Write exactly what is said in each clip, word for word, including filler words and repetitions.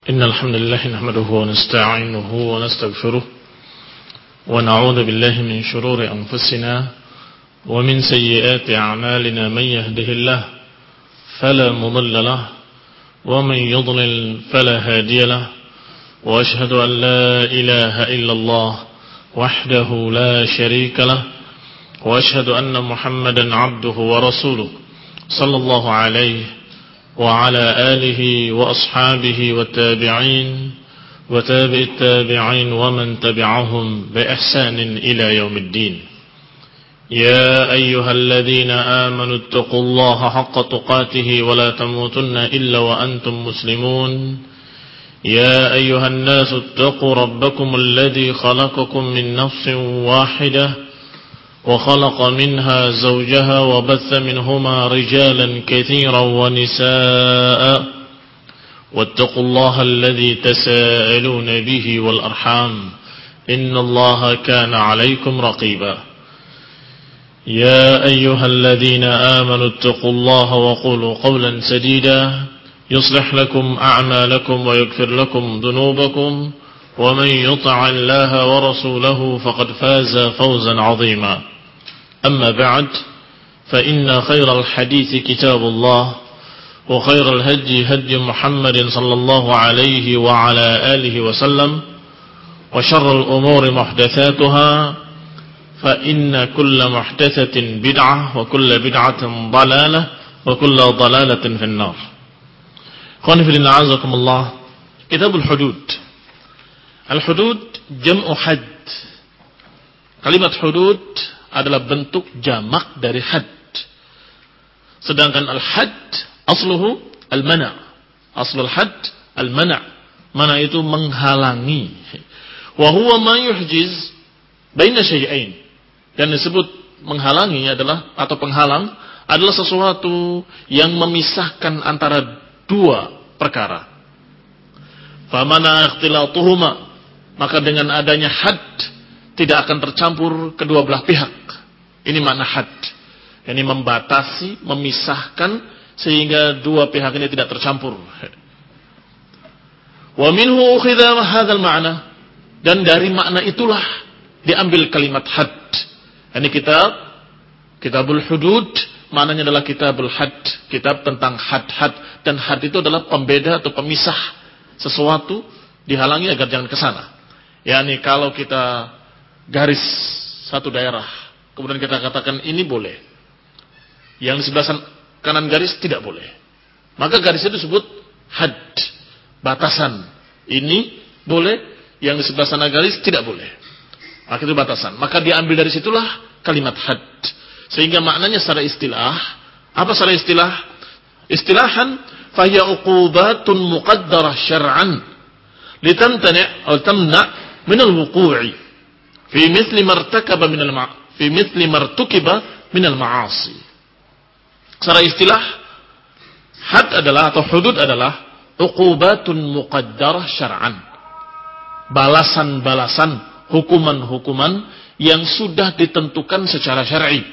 إن الحمد لله نحمده ونستعينه ونستغفره ونعوذ بالله من شرور أنفسنا ومن سيئات أعمالنا من يهده الله فلا مضل له ومن يضلل فلا هادي له وأشهد أن لا إله إلا الله وحده لا شريك له وأشهد أن محمدا عبده ورسوله صلى الله عليه وعلى آله وأصحابه والتابعين وتابع التابعين ومن تبعهم بإحسان إلى يوم الدين. يا أيها الذين آمنوا اتقوا الله حق تقاته ولا تموتن إلا وأنتم مسلمون. يا أيها الناس اتقوا ربكم الذي خلقكم من نفس واحدة وخلق منها زوجها وبث منهما رجالا كثيرا ونساء واتقوا الله الذي تساءلون به والأرحام إن الله كان عليكم رقيبا. يا أيها الذين آمنوا اتقوا الله وقولوا قولا سديدا يصلح لكم أعمالكم ويغفر لكم ذنوبكم ومن يطع الله ورسوله فقد فاز فوزا عظيما. أما بعد فإن خير الحديث كتاب الله وخير الهدي هدي محمد صلى الله عليه وعلى آله وسلم وشر الأمور محدثاتها فإن كل محدثة بدعة وكل بدعة ضلالة وكل ضلالة في النار. Ikhwani fillah a'azakum Allah. Kitabul Hudud. Al-hudud jam'u hadd. Kalimat hudud adalah bentuk jamak dari had. Sedangkan al-had asluhu al-mana'. Aslul had al-mana'. Mana itu menghalangi. Wa huwa ma yuhjiz baina syai'ain. Dan disebut menghalangi adalah atau penghalang adalah sesuatu yang memisahkan antara dua perkara. Famana ikhtilatuhuma, maka dengan adanya had tidak akan tercampur kedua belah pihak. Ini makna had. Yani membatasi, memisahkan sehingga dua pihak ini tidak tercampur. Wa minhu ukhidha hadzal ma'na, dan dari makna itulah diambil kalimat had. Yani kitab Kitabul Hudud maknanya adalah kitabul had, kitab tentang had-had, dan had itu adalah pembeda atau pemisah sesuatu, dihalangi agar jangan ke sana. Yani kalau kita garis satu daerah, kemudian kita katakan ini boleh, yang di sebelah kanan garis tidak boleh, maka garis itu disebut had, batasan. Ini boleh, yang di sebelah sana garis tidak boleh, maka itu batasan. Maka diambil dari situlah kalimat had. Sehingga maknanya secara istilah, apa secara istilah? Istilahan fahiya uqubatun muqaddarah syar'an litamtani' atau tamna' min al-wuqu'i fi mithli martakaba min al-ma' fi mithli martukiba min al-ma'asi. Secara istilah, had adalah atau hudud adalah uqubatun muqaddarah syar'an. Balasan-balasan, hukuman-hukuman yang sudah ditentukan secara syar'i.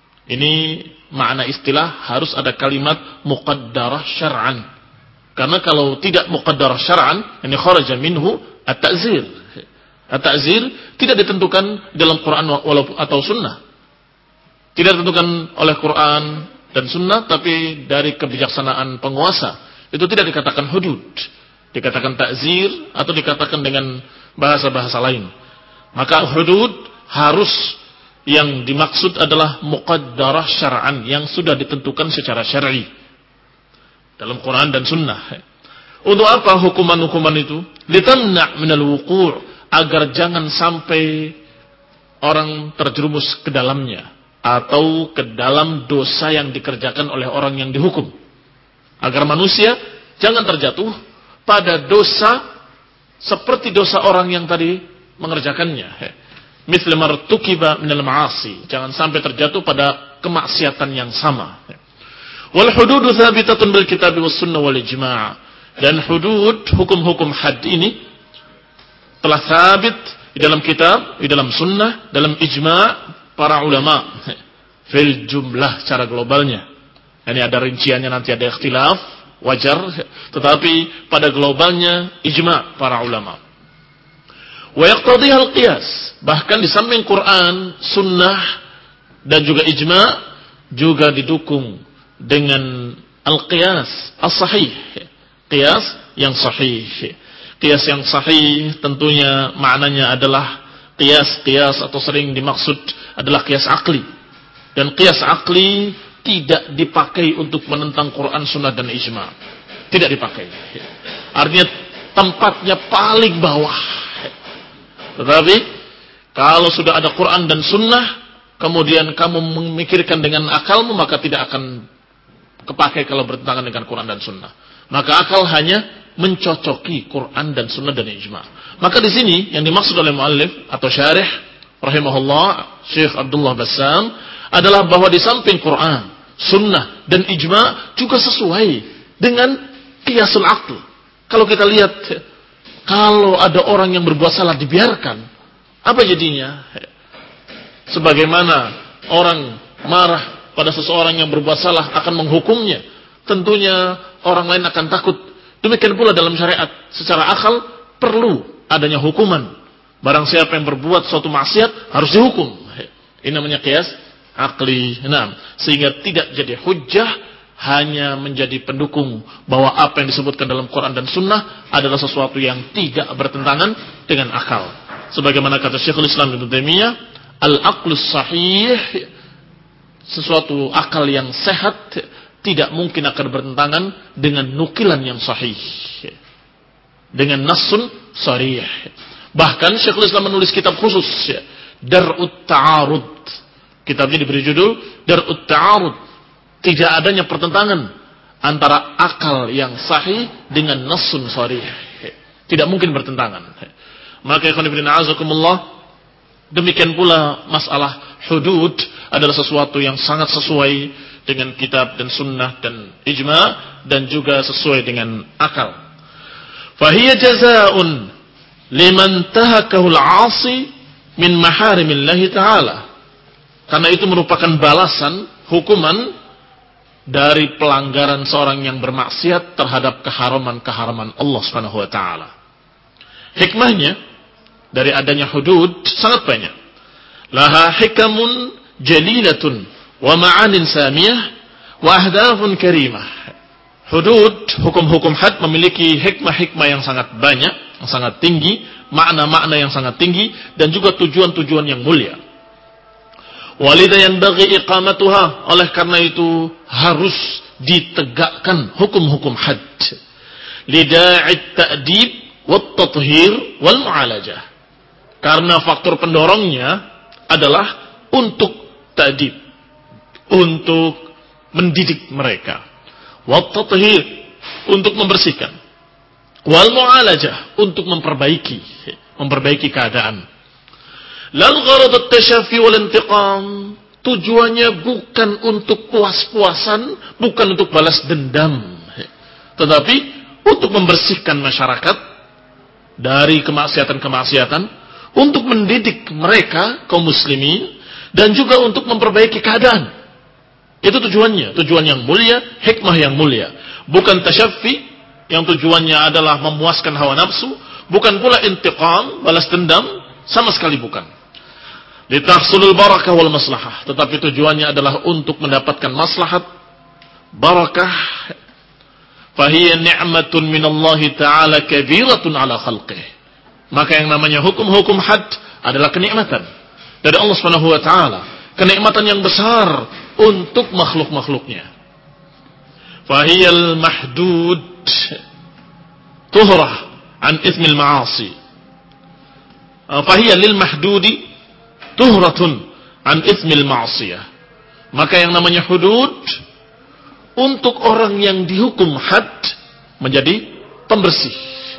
Ini makna istilah, harus ada kalimat muqaddarah syar'an. Karena kalau tidak muqaddarah syar'an, ini kharaja minhu at-ta'zir. At-ta'zir tidak ditentukan dalam Quran atau sunnah. Tidak ditentukan oleh Quran dan sunnah, tapi dari kebijaksanaan penguasa. Itu tidak dikatakan hudud. Dikatakan ta'zir atau dikatakan dengan bahasa-bahasa lain. Maka hudud harus, yang dimaksud adalah muqaddarah syar'an, yang sudah ditentukan secara syar'i dalam Quran dan sunnah. Untuk apa hukuman-hukuman itu? Litamna' minal wuqu', agar jangan sampai orang terjerumus ke dalamnya atau ke dalam dosa yang dikerjakan oleh orang yang dihukum. Agar manusia jangan terjatuh pada dosa seperti dosa orang yang tadi mengerjakannya. Misal martukiba minal ma'asi, jangan sampai terjatuh pada kemaksiatan yang sama. Wal hududu thabitatun bil kitab was sunnah wal ijma'. Dan hudud, hukum-hukum had ini telah sabit di dalam kitab, di dalam sunnah, dalam ijma' para ulama. Fil jumlah, secara globalnya. Ini ada rinciannya, nanti ada ikhtilaf wajar, tetapi pada globalnya ijma' para ulama. Wa yaqtadhiha al-qiyas, bahkan di samping Quran, sunnah dan juga ijma' juga didukung dengan al-qiyas as-sahih, qiyas yang sahih. Qiyas yang sahih tentunya maknanya adalah qiyas-qiyas atau sering dimaksud adalah qiyas akli. Dan qiyas akli tidak dipakai untuk menentang Quran, sunnah dan ijma'. Tidak dipakai. Artinya tempatnya paling bawah. Tetapi kalau sudah ada Quran dan sunnah, kemudian kamu memikirkan dengan akalmu, maka tidak akan kepakai kalau bertentangan dengan Quran dan sunnah. Maka akal hanya mencocoki Quran dan sunnah dan ijma'. Maka di sini yang dimaksud oleh muallif atau syarih rahimahullah Syekh Abdullah Bassam adalah bahwa di samping Quran, sunnah dan ijma' juga sesuai dengan qiyasul aql. Kalau kita lihat, kalau ada orang yang berbuat salah dibiarkan, apa jadinya? Sebagaimana orang marah pada seseorang yang berbuat salah akan menghukumnya, tentunya orang lain akan takut. Demikian pula dalam syariat, secara akal perlu adanya hukuman. Barang siapa yang berbuat suatu maksiat harus dihukum. Ini namanya qiyas akli. Nah, sehingga tidak jadi hujjah, hanya menjadi pendukung bahwa apa yang disebutkan dalam Quran dan Sunnah adalah sesuatu yang tidak bertentangan dengan akal. Sebagaimana kata Syekhul Islam Ibnu Taimiyah, al-aqlus sahih, sesuatu akal yang sehat tidak mungkin akan bertentangan dengan nukilan yang sahih, dengan nassun sharih. Bahkan Syekhul Islam menulis kitab khusus, Dar'ut Ta'arud. Kitabnya diberi judul Dar'ut Ta'arud. Tidak adanya pertentangan antara akal yang sahih dengan nassun sharih. Tidak mungkin bertentangan. Maka ikhwan fillah a'azakumullah, demikian pula masalah hudud adalah sesuatu yang sangat sesuai dengan kitab dan sunnah dan ijma' dan juga sesuai dengan akal. Fahiya jazaa'un liman tahakahul 'asi min maharimillahi ta'ala. Karena itu merupakan balasan, hukuman dari pelanggaran seorang yang bermaksiat terhadap keharaman-keharaman Allah Subhanahu wa taala. Hikmahnya dari adanya hudud sangat banyak. Laha hikamun jalilatun wa ma'anin samiyah wa ahdafun karimah. Hudud, hukum-hukum had memiliki hikmah-hikmah yang sangat banyak, yang sangat tinggi, makna-makna yang sangat tinggi, dan juga tujuan-tujuan yang mulia. Walidha yanbaghi iqamatuha, oleh karena itu harus ditegakkan hukum-hukum had. Lida'it ta'dib wat tathhir wal mu'alajah. Karena faktor pendorongnya adalah untuk ta'dib, untuk mendidik mereka. Wat tathhir, untuk membersihkan. Wal mu'alajah, untuk memperbaiki, memperbaiki keadaan. Lal gharad at-tashaffi wal intiqam, tujuannya bukan untuk puas-puasan, bukan untuk balas dendam, tetapi untuk membersihkan masyarakat dari kemaksiatan-kemaksiatan, untuk mendidik mereka kaum muslimin, dan juga untuk memperbaiki keadaan. Itu tujuannya, tujuan yang mulia, hikmah yang mulia. Bukan tasyaffi yang tujuannya adalah memuaskan hawa nafsu, bukan pula intiqam, balas dendam, sama sekali bukan. Litahsulul barakah wal maslahah, tetapi tujuannya adalah untuk mendapatkan maslahat, barakah. Fahiya ni'matun minallahi ta'ala kabiratun ala khalqih. Maka yang namanya hukum-hukum had adalah kenikmatan dari Allah Subhanahu wa taala, kenikmatan yang besar untuk makhluk-makhluknya. Fahiyal mahdud tuhrah an ithmil ma'asi. Fahiyal lil mahdudi tuhratun an ithmil ma'asiyah. Maka yang namanya hudud untuk orang yang dihukum had menjadi pembersih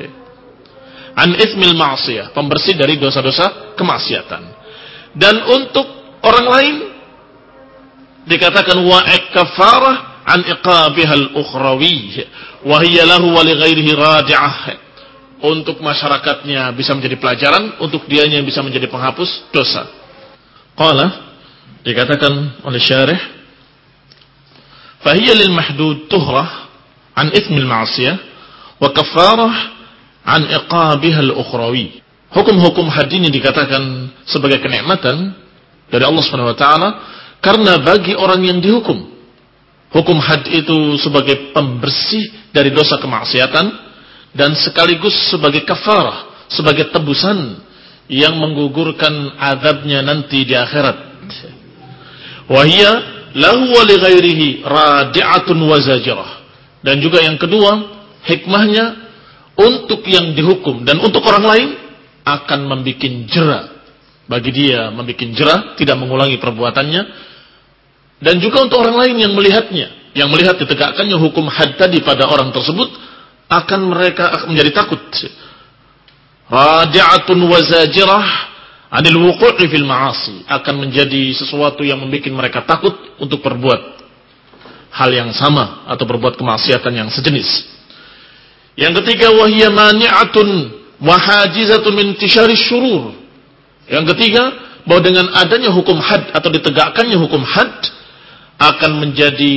an ithmil ma'asiyah, pembersih dari dosa-dosa kemaksiatan. Dan untuk orang lain dikatakan wa'ik kafarah an iqabihal ukhrawi wa hiya lahu wa li ghairihi radi'ah, untuk masyarakatnya bisa menjadi pelajaran, untuk dianya bisa menjadi penghapus dosa. Qala, dikatakan oleh syarih, fahiya lil mahdud tuhrah, an itsmil ma'siyah wa kafarah an iqabiha al-ukhrawi. Hukum-hukum had ini dikatakan sebagai kenikmatan dari Allah Subhanahu wa taala karena bagi orang yang dihukum, hukum had itu sebagai pembersih dari dosa kemaksiatan dan sekaligus sebagai kafarah, sebagai tebusan yang menggugurkan azabnya nanti di akhirat. Wa hiya lahu wa li ghairihi radi'atun wa zajirah. Dan juga yang kedua, hikmahnya untuk yang dihukum dan untuk orang lain akan membuat jera. Bagi dia membuat jera, tidak mengulangi perbuatannya. Dan juga untuk orang lain yang melihatnya, yang melihat ditegakkannya hukum had tadi pada orang tersebut, akan mereka menjadi takut. Radi'atun wa zajirah anil wuqu'i fil ma'asi, akan menjadi sesuatu yang membuat mereka takut untuk berbuat hal yang sama atau berbuat kemaksiatan yang sejenis. Yang ketiga, wahiyya mani'atun wa hajizatun min intisyari syurur. Yang ketiga, bahwa dengan adanya hukum had atau ditegakkannya hukum had akan menjadi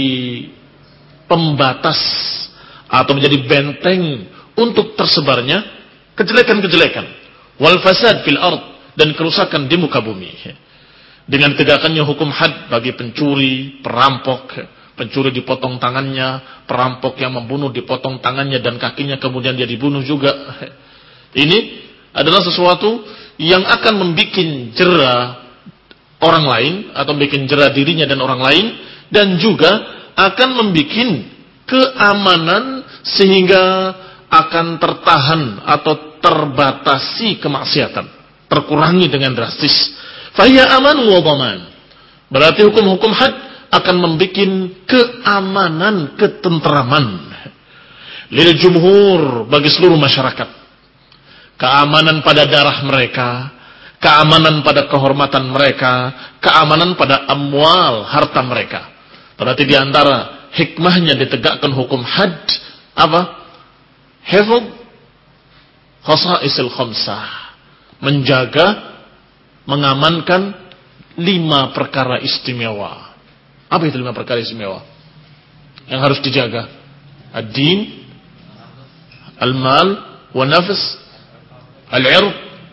pembatas atau menjadi benteng untuk tersebarnya kejelekan-kejelekan, wal fasad fil ard, dan kerusakan di muka bumi. Dengan tegakkannya hukum had bagi pencuri, perampok, pencuri dipotong tangannya, perampok yang membunuh dipotong tangannya dan kakinya kemudian dia dibunuh juga. Ini adalah sesuatu yang akan membuat jera orang lain atau membuat jera dirinya dan orang lain, dan juga akan membuat keamanan sehingga akan tertahan atau terbatasi kemaksiatan, terkurangi dengan drastis. Fahiya aman wa dhaman. Berarti hukum-hukum had akan membuat keamanan, ketenteraman lil jumhur, bagi seluruh masyarakat. Keamanan pada darah mereka, keamanan pada kehormatan mereka, keamanan pada amwal, harta mereka. Berarti di antara hikmahnya ditegakkan hukum had apa? Hifdz khasa'isil khamsah, menjaga, mengamankan lima perkara istimewa. Apa itu lima perkara istimewa yang harus dijaga? Ad-din, al-mal, wa nafs, al-'ird,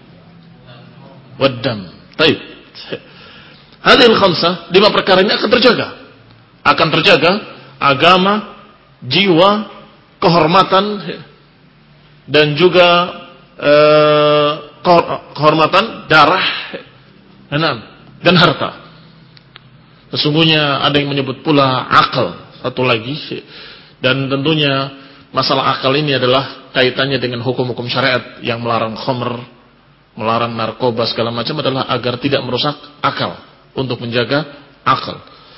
wad-dam. Baik. Hadhihi al-khamsah, lima perkara ini akan terjaga. Akan terjaga agama, jiwa, kehormatan, dan juga eh, kehormatan darah dan harta. Sesungguhnya ada yang menyebut pula akal, satu lagi. Dan tentunya masalah akal ini adalah kaitannya dengan hukum-hukum syariat yang melarang khamr, melarang narkoba segala macam, adalah agar tidak merusak akal, untuk menjaga akal.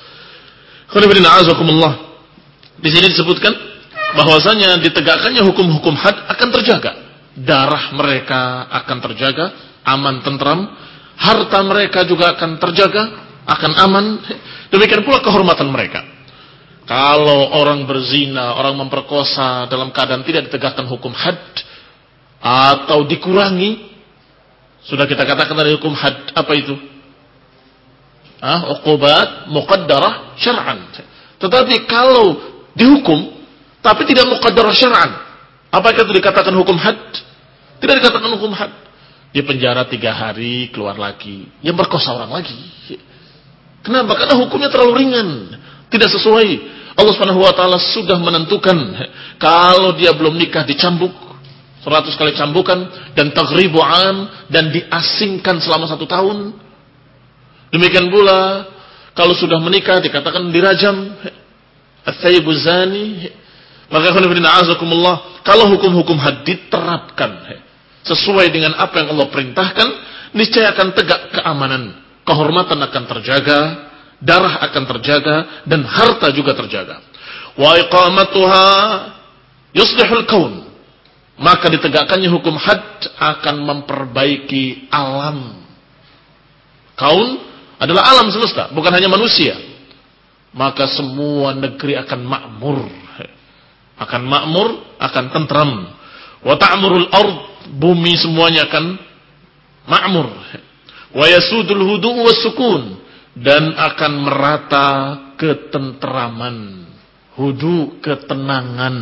Di sini disebutkan bahwasanya ditegakkannya hukum-hukum had akan terjaga. Darah mereka akan terjaga, aman, tentram. Harta mereka juga akan terjaga, akan aman. Demikian pula kehormatan mereka. Kalau orang berzina, orang memperkosa dalam keadaan tidak ditegakkan hukum had atau dikurangi, sudah kita katakan dari hukum had, apa itu? Ah, uqubat muqaddarah syar'an. Tetapi kalau dihukum tapi tidak muqaddarah syar'an, apakah itu dikatakan hukum had? Tidak dikatakan hukum had. Dia penjara tiga hari, keluar lagi, yang berkosa orang lagi. Kenapa? Karena hukumnya terlalu ringan, tidak sesuai. Allah Subhanahu wa taala sudah menentukan kalau dia belum nikah dicambuk seratus kali cambukan, dan taghribu am, dan diasingkan selama satu tahun. Demikian pula kalau sudah menikah dikatakan dirajam, at-thayyibuz zani. Maka kalau hukum-hukum had diterapkan sesuai dengan apa yang Allah perintahkan, niscaya akan tegak keamanan, kehormatan akan terjaga, darah akan terjaga, dan harta juga terjaga. Wa iqamatuha yuslihul kaun. Maka ditegakkannya hukum had akan memperbaiki alam. Kaun adalah alam semesta, bukan hanya manusia. Maka semua negeri akan makmur, akan makmur, akan tentram. Wa ta'murul ard, bumi semuanya akan makmur. Wa yasudul hudu' was sukun, dan akan merata ketenteraman. hudu, ketenangan.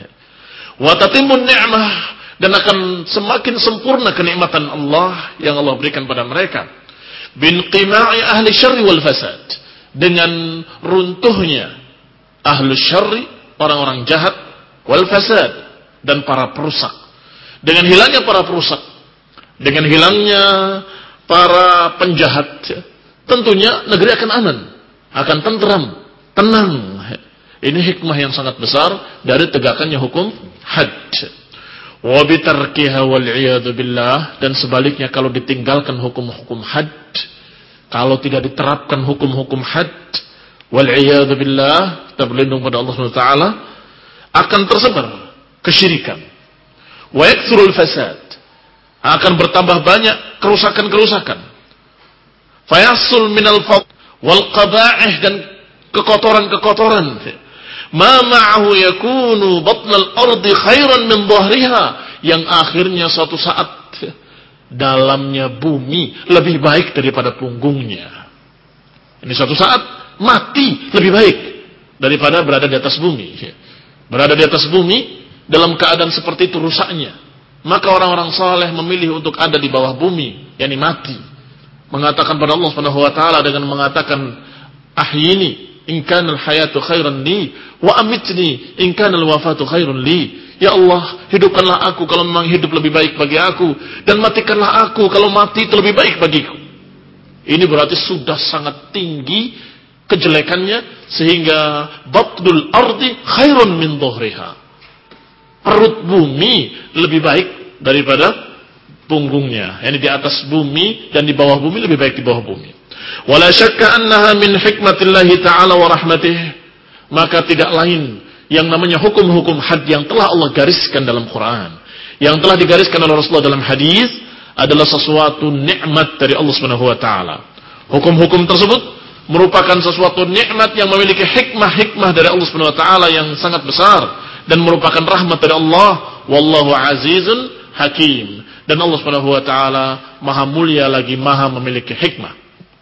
Wa tatimmun ni'mah, dan akan semakin sempurna kenikmatan Allah yang Allah berikan pada mereka. Bin qima'i ahli syarri wal fasad, dengan runtuhnya ahli syarri, orang-orang jahat, wal fasad, dan para perusak. Dengan hilangnya para perusak, dengan hilangnya para penjahat, tentunya negeri akan aman, akan tentram, tenang. Ini hikmah yang sangat besar dari tegakkannya hukum had. Wa bitarkiha wal iyadu billah, dan sebaliknya kalau ditinggalkan hukum-hukum had, kalau tidak diterapkan hukum-hukum had, wal iyadu billah, kita berlindung pada Allah Subhanahu wa taala, akan tersebar kesyirikan. Wa yakthurul fasad, akan bertambah banyak kerusakan-kerusakan. Fayasul minal fad wal qaba'ih, dan kekotoran-kekotoran. Ma ma'ahu yakunu batnal ardi khairan min dhahriha, yang akhirnya suatu saat dalamnya bumi lebih baik daripada punggungnya. Ini suatu saat mati lebih baik daripada berada di atas bumi. Berada di atas bumi dalam keadaan seperti itu rusaknya, maka orang-orang saleh memilih untuk ada di bawah bumi, yakni mati. Mengatakan pada Allah Subhanahu wa taala dengan mengatakan, ahyini in kana al-hayatu khairan li wa amitni in kana al-wafatu khairun li. Ya Allah, hidupkanlah aku kalau memang hidup lebih baik bagi aku, dan matikanlah aku kalau mati itu lebih baik bagiku. Ini berarti sudah sangat tinggi kejelekannya, sehingga batnul ardi khairun min dhahriha, perut bumi lebih baik daripada punggungnya. Yani di atas bumi dan di bawah bumi lebih baik di bawah bumi. Wala syakka annaha min hikmatillahi ta'ala wa rahmatih, maka tidak lain yang namanya hukum-hukum had yang telah Allah gariskan dalam Quran, yang telah digariskan oleh Rasulullah dalam hadis, adalah sesuatu nikmat dari Allah Subhanahu wa taala. Hukum-hukum tersebut merupakan sesuatu nikmat yang memiliki hikmah-hikmah dari Allah Subhanahu wa taala yang sangat besar, dan merupakan rahmat dari Allah. Wallahu azizun hakim, dan Allah Subhanahu wa taala maha mulia lagi maha memiliki hikmah.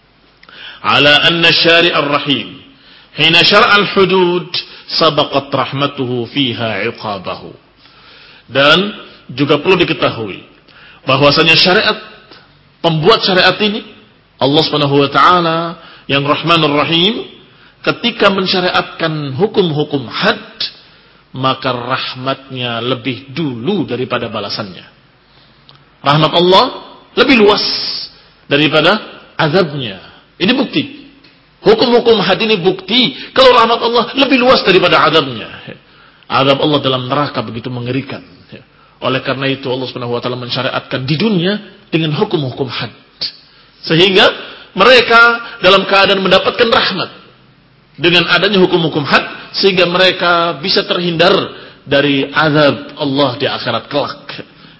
Ala anna syari'ar rahim hina syar'al hudud sabaqat rahmatuhu fiha iqabahu. Dan juga perlu diketahui bahwasanya syariat, pembuat syariat ini Allah Subhanahu wa taala yang Rahmanur Rahim, ketika mensyariatkan hukum-hukum had, maka rahmatnya lebih dulu daripada balasannya. Rahmat Allah lebih luas daripada azabnya. Ini bukti. Hukum-hukum had ini bukti kalau rahmat Allah lebih luas daripada azabnya. Azab Allah dalam neraka begitu mengerikan. Oleh karena itu Allah Subhanahu wa taala mensyariatkan di dunia dengan hukum-hukum had, sehingga mereka dalam keadaan mendapatkan rahmat dengan adanya hukum-hukum had, sehingga mereka bisa terhindar dari azab Allah di akhirat kelak.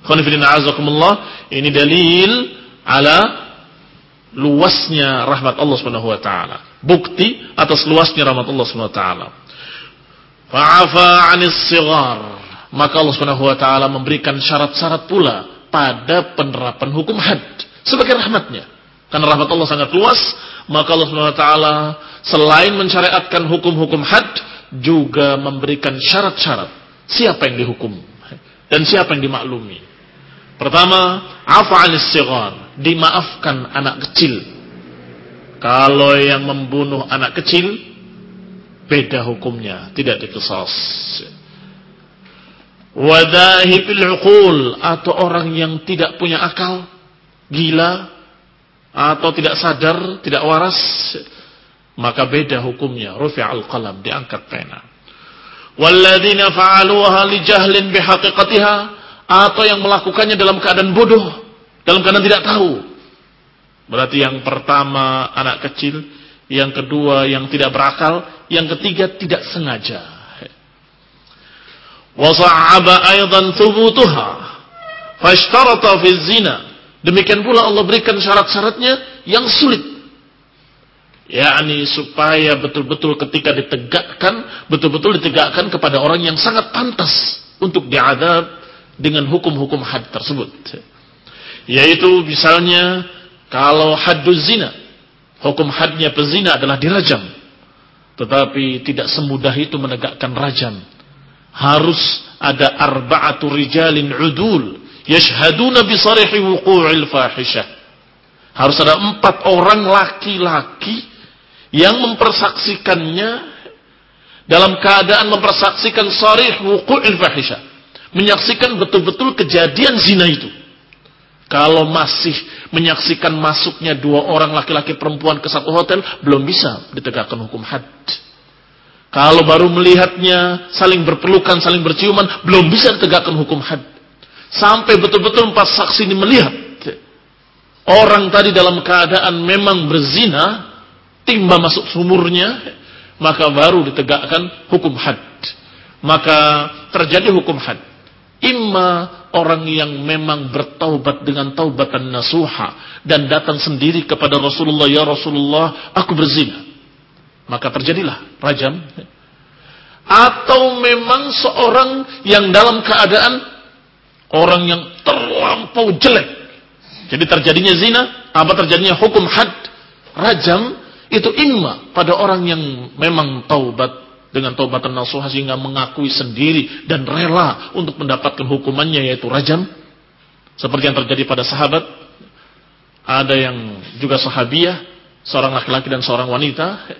Ini dalil ala luasnya rahmat Allah Subhanahu wa taala, bukti atas luasnya rahmat Allah Subhanahu wa taala. Fa'afa 'anis shighar, maka Allah Subhanahu wa taala memberikan syarat-syarat pula pada penerapan hukum had sebagai rahmatnya. Karena rahmat Allah sangat luas, maka Allah Subhanahu wa taala selain mensyariatkan hukum-hukum had, juga memberikan syarat-syarat siapa yang dihukum dan siapa yang dimaklumi. Pertama, afa 'anis shighar, dimaafkan anak kecil. Kalau yang membunuh anak kecil, beda hukumnya, tidak diqisas. Wadhahibil 'uqul, atau orang yang tidak punya akal, gila, atau tidak sadar, tidak waras, maka beda hukumnya, rufi'al qalam, diangkat pena. Walladzina fa'aluha li jahlin bihaqiqatiha, atau yang melakukannya dalam keadaan bodoh, dalam keadaan tidak tahu. Berarti yang pertama anak kecil, yang kedua yang tidak berakal, yang ketiga tidak sengaja. Wa sa'aba aidan thubutuha fashtarata fi zina, demikian pula Allah berikan syarat-syaratnya yang sulit, yakni supaya betul-betul ketika ditegakkan, betul-betul ditegakkan kepada orang yang sangat pantas untuk diazab dengan hukum-hukum had tersebut. Yaitu misalnya kalau hadduz zina, hukum hadnya pezina adalah dirajam, Tetapi tidak semudah itu menegakkan rajam. Harus ada arba'atu rijalin udul yashhaduna bi sarihi wuqu'il fahisyah. Harus ada empat orang laki-laki yang mempersaksikannya dalam keadaan mempersaksikan sarih wuqu'il fahisyah. Menyaksikan betul-betul kejadian zina itu. Kalau masih menyaksikan masuknya dua orang laki-laki perempuan ke satu hotel, belum bisa ditegakkan hukum had. Kalau baru melihatnya saling berpelukan, saling berciuman, belum bisa ditegakkan hukum had. Sampai betul-betul empat saksi ini melihat orang tadi dalam keadaan memang berzina, timba masuk sumurnya, maka baru ditegakkan hukum had. Maka terjadi hukum had. Imma orang yang memang bertaubat dengan taubatan nasuha dan datang sendiri kepada Rasulullah, ya Rasulullah, aku berzina. Maka terjadilah rajam. Atau memang seorang yang dalam keadaan orang yang terlampau jelek. Jadi terjadinya zina, apa terjadinya hukum had, rajam, itu imma pada orang yang memang taubat dengan taubatan nasuha sehingga mengakui sendiri dan rela untuk mendapatkan hukumannya yaitu rajam. Seperti yang terjadi pada sahabat. Ada yang juga sahabiah, seorang laki-laki dan seorang wanita.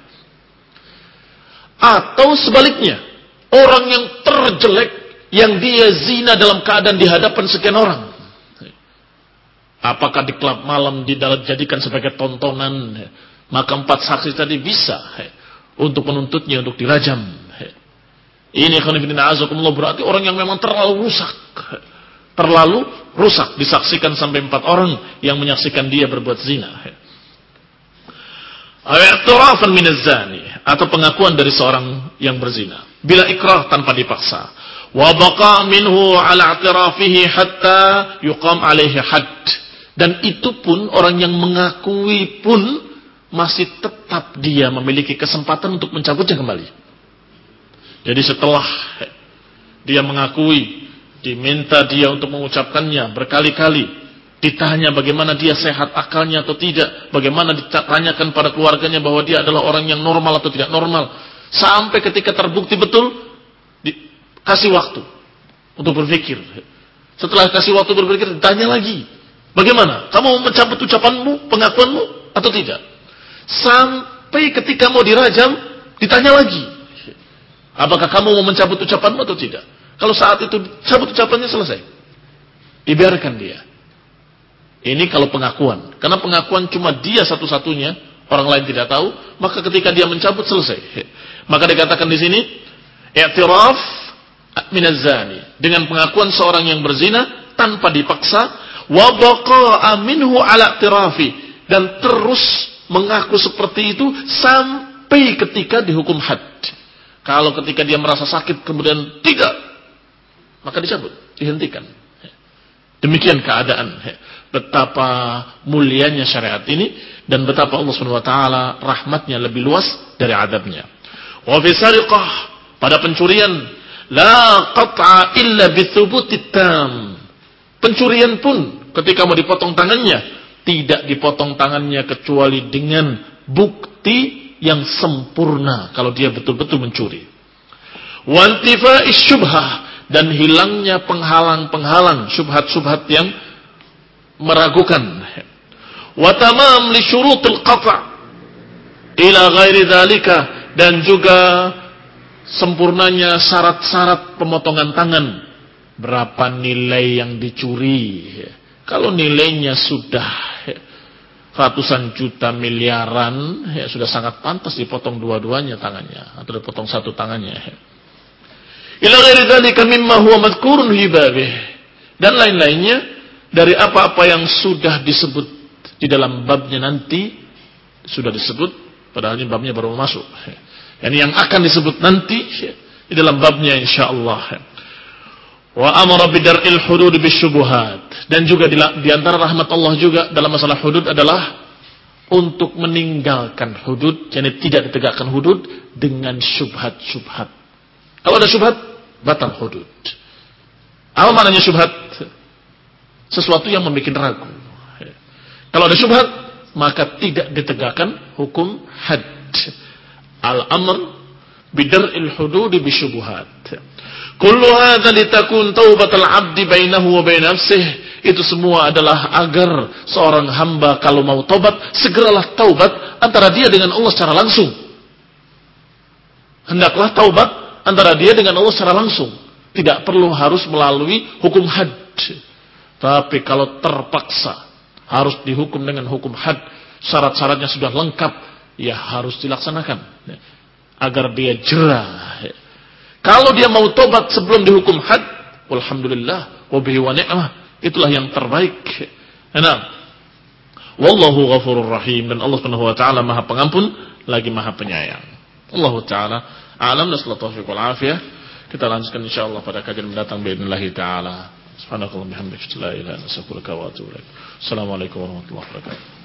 Atau sebaliknya, orang yang terjelek, yang dia zina dalam keadaan di hadapan sekian orang. Apakah di klub malam dijadikan sebagai tontonan, maka empat saksi tadi bisa untuk menuntutnya untuk dirajam. Ini khonifidina azakumullah berarti orang yang memang terlalu rusak. Terlalu rusak, disaksikan sampai empat orang yang menyaksikan dia berbuat zina. I'tirafan min az-zani, atau pengakuan dari seorang yang berzina bila ikrah tanpa dipaksa, wa baqa minhu ala i'tirafihi hatta yuqam alaihi hadd, dan itu pun orang yang mengakui pun masih tetap dia memiliki kesempatan untuk mencabutnya kembali. Jadi setelah dia mengakui, diminta dia untuk mengucapkannya berkali-kali, ditanya bagaimana dia sehat akalnya atau tidak, bagaimana ditanyakan pada keluarganya bahwa dia adalah orang yang normal atau tidak normal, sampai ketika terbukti betul, dikasih waktu untuk berpikir. Setelah kasih waktu berpikir, ditanya lagi, bagaimana? Kamu mencabut ucapanmu, pengakuanmu atau tidak? Sampai ketika mau dirajam, ditanya lagi, apakah kamu mau mencabut ucapanmu atau tidak? Kalau saat itu cabut ucapannya, selesai, dibiarkan dia. Ini kalau pengakuan. Karena pengakuan cuma dia satu-satunya, orang lain tidak tahu, maka ketika dia mencabut, selesai. Maka dikatakan di sini, i'tiraf minaz zani, dengan pengakuan seorang yang berzina tanpa dipaksa, wa baqa'a minhu ala i'tirafi, dan terus mengaku seperti itu sampai ketika dihukum had. Kalau ketika dia merasa sakit kemudian tidak, maka dicabut, dihentikan. Demikian keadaan. Betapa mulianya syariat ini dan betapa Allah Subhanahu wa taala rahmatnya lebih luas dari adabnya. Wa fi sariqah, pada pencurian, la qat'a illa bi thubutit tam. Pencurian pun ketika mau dipotong tangannya, tidak dipotong tangannya kecuali dengan bukti yang sempurna kalau dia betul-betul mencuri. Wa intifa'is syubhah, dan hilangnya penghalang-penghalang syubhat-syubhat yang meragukan. Wa tamam li syurutil qata' ila ghairi dzalika, dan juga sempurnanya syarat-syarat pemotongan tangan. Berapa nilai yang dicuri? Kalau nilainya sudah ratusan juta miliaran, ya sudah sangat pantas dipotong dua-duanya tangannya atau dipotong satu tangannya. Ila ghairi dzalika mimma huwa madhkurun fi babih, dan lain-lainnya dari apa-apa yang sudah disebut di dalam babnya nanti, sudah disebut padahal ini babnya baru masuk. Yani yang akan disebut nanti di dalam babnya insyaallah. Wa amara bidar'il hudud bisyubuhat, dan juga di antara rahmat Allah juga dalam masalah hudud adalah untuk meninggalkan hudud, yani tidak ditegakkan hudud dengan syubhat-syubhat. Kalau ada syubhat, batal hudud. Apa maknanya syubhat? Sesuatu yang membuat ragu. Kalau ada syubhat, maka tidak ditegakkan hukum had. Al-amr bidar'il hududi bisyubuhat. Kullu hadza litakun taubatal 'abdi bainahu wa bain nafsihi. Itu semua adalah agar seorang hamba kalau mau taubat, segeralah taubat antara dia dengan Allah secara langsung. Hendaklah taubat antara dia dengan Allah secara langsung. Tidak perlu harus melalui hukum had. Tapi kalau terpaksa harus dihukum dengan hukum had, syarat-syaratnya sudah lengkap, ya harus dilaksanakan agar dia jerah. Kalau dia mau tobat sebelum dihukum had, walhamdulillah wa bihi wa ni'mah, itulah yang terbaik. Nah, wallahu ghafurur rahim, dan Allah Subhanahu wa taala Maha Pengampun lagi Maha Penyayang. Allah taala a'lam, nasallahu taufiq wal afiyah. Kita lanjutkan insyaallah pada kajian mendatang باذنillah taala. Subhanakallahumma bihamdika la ilaha illa anta astaghfiruka wa atubu ilaik. Assalamualaikum warahmatullahi wabarakatuh.